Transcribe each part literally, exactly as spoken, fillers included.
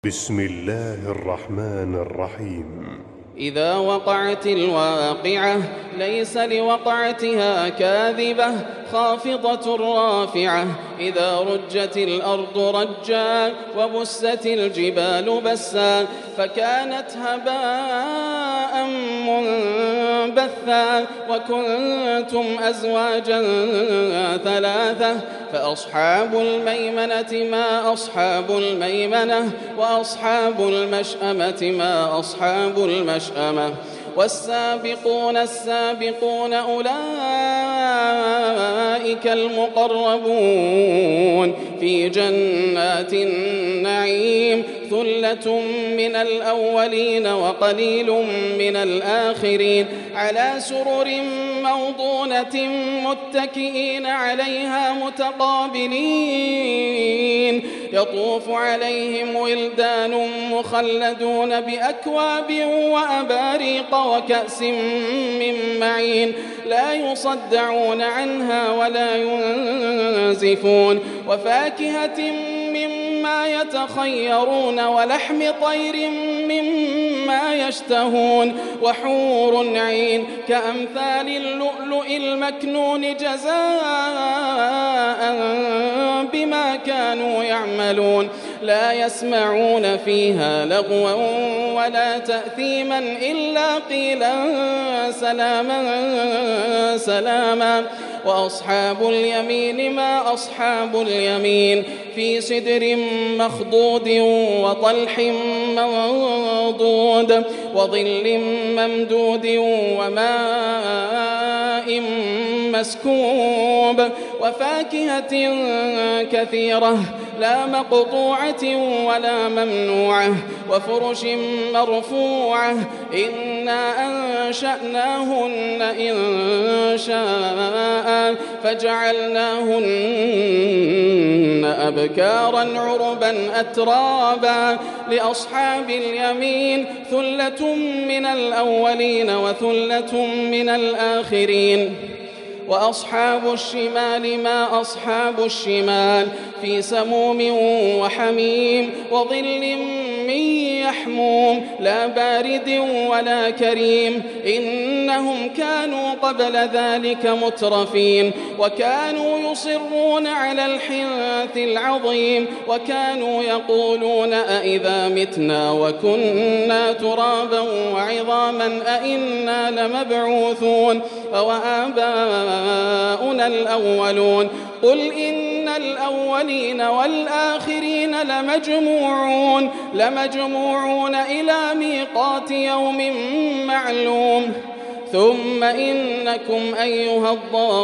بسم الله الرحمن الرحيم. إذا وقعت الواقعة ليس لوقعتها كاذبة خافضة رافعة إذا رجت الأرض رجا وبست الجبال بسا فكانت هباء منبثا وكنتم أزواجا ثلاثة فأصحاب الميمنة ما أصحاب الميمنة وأصحاب المشأمة ما أصحاب المشأمة والسابقون السابقون أولئك المقربون في جنات النعيم ثلة من الأولين وقليل من الآخرين على سرر موضونة متكئين عليها متقابلين يطوف عليهم ولدان مخلدون بأكواب وأباريق وكأس من معين لا يصدعون عنها ولا ينزفون وفاكهة مما يتخيرون ولحم طير مما يشتهون وحور عين كأمثال اللؤلؤ المكنون جزاء بما كانوا يعملون لا يسمعون فيها لغوا ولا تأثيما إلا قيلا سلاما سلاما وأصحاب اليمين ما أصحاب اليمين في سدر مخضود وطلح منضود وظل ممدود وماء مسكوب وفاكهة كثيرة لا مقطوعة ولا ممنوعة وفرش مرفوعة إنا أنشأناهن إن شاء فجعلناهن أبكارا عربا أترابا لأصحاب اليمين ثلة من الأولين وثلة من الآخرين وأصحاب الشمال ما أصحاب الشمال في سموم وحميم وظل من يحموم لا بارد ولا كريم إنهم كانوا قبل ذلك مترفين وكانوا يصرون على الحنث العظيم وكانوا يقولون أئذا متنا وكنا ترابا وعظاما أئنا لمبعوثون وآباؤنا الأولون قل إن الأولين والآخرين لمجموعون لمجموعون إلى ميقات يوم معلوم ثم إنكم أيها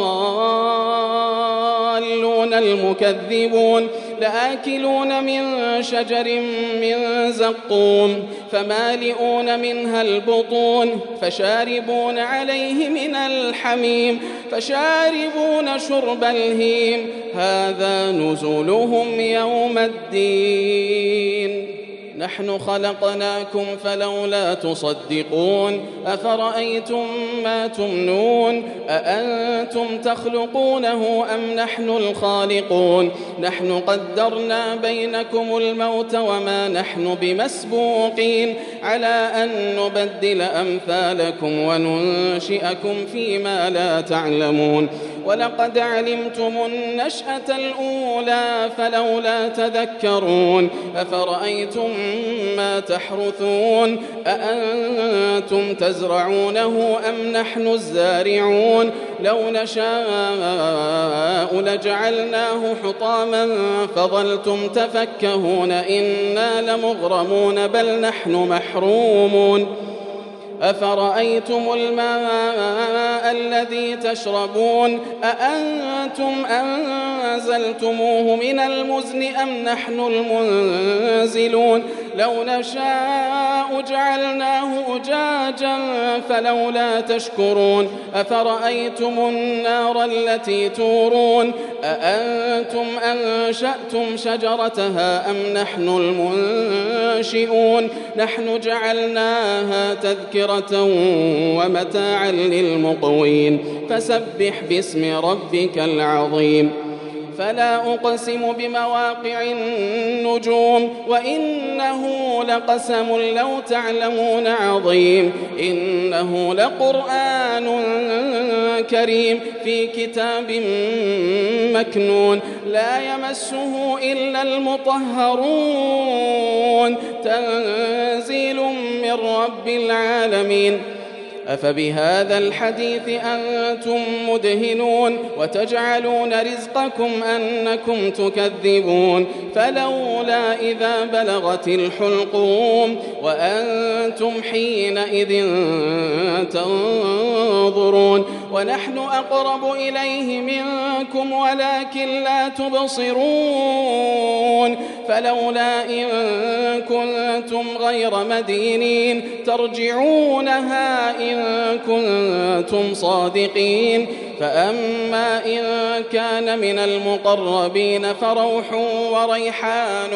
الضالون المكذبون لآكلون من شجر من زقوم فمالئون منها البطون فشاربون عليه من الحميم فشاربون شرب الهيم هذا نزلهم يوم الدين نحن خلقناكم فلولا تصدقون أفرأيتم ما تمنون أأنتم تخلقونه أم نحن الخالقون نحن قدرنا بينكم الموت وما نحن بمسبوقين على أن نبدل أمثالكم وننشئكم فيما لا تعلمون ولقد علمتم النشأة الأولى فلولا تذكرون أفرأيتم ما تحرثون أأنتم تزرعونه أم نحن الزارعون لو نشاء لجعلناه حطاما فظلتم تفكهون إنا لمغرمون بل نحن محرومون أفرأيتم الماء الذي تشربون أأنتم أنزلتموه من المزن أم نحن المنزلون لو نشاء جعلناه أجاجا فلولا تشكرون أفرأيتم النار التي تورون أأنتم أنشأتم شجرتها أم نحن المنشئون نحن جعلناها تذكرة ومتاعا للمقوين فسبح باسم ربك العظيم فلا أقسم بمواقع النجوم وإنه لقسم لو تعلمون عظيم إنه لقرآن كريم في كتاب مكنون لا يمسه إلا المطهرون تنزيل من رب العالمين أفبهذا الحديث أنتم مدهنون وتجعلون رزقكم أنكم تكذبون فلولا إذا بلغت الحلقوم وأنتم حينئذ تنظرون ونحن أقرب إليه منكم ولكن لا تبصرون فلولا إن كنتم غير مدينين ترجعونها إن كنتم صادقين فأما إن كان من المقربين فروح وريحان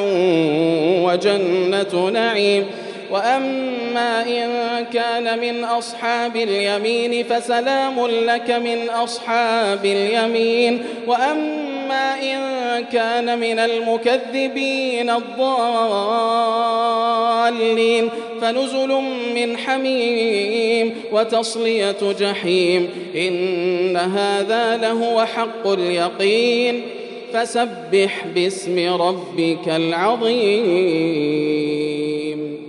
وجنة نعيم وأما إن كان من أصحاب اليمين فسلام لك من أصحاب اليمين وأما إن كان من المكذبين الضالين فنزل من حميم وتصلية جحيم إن هذا لهو حق اليقين فسبح باسم ربك العظيم.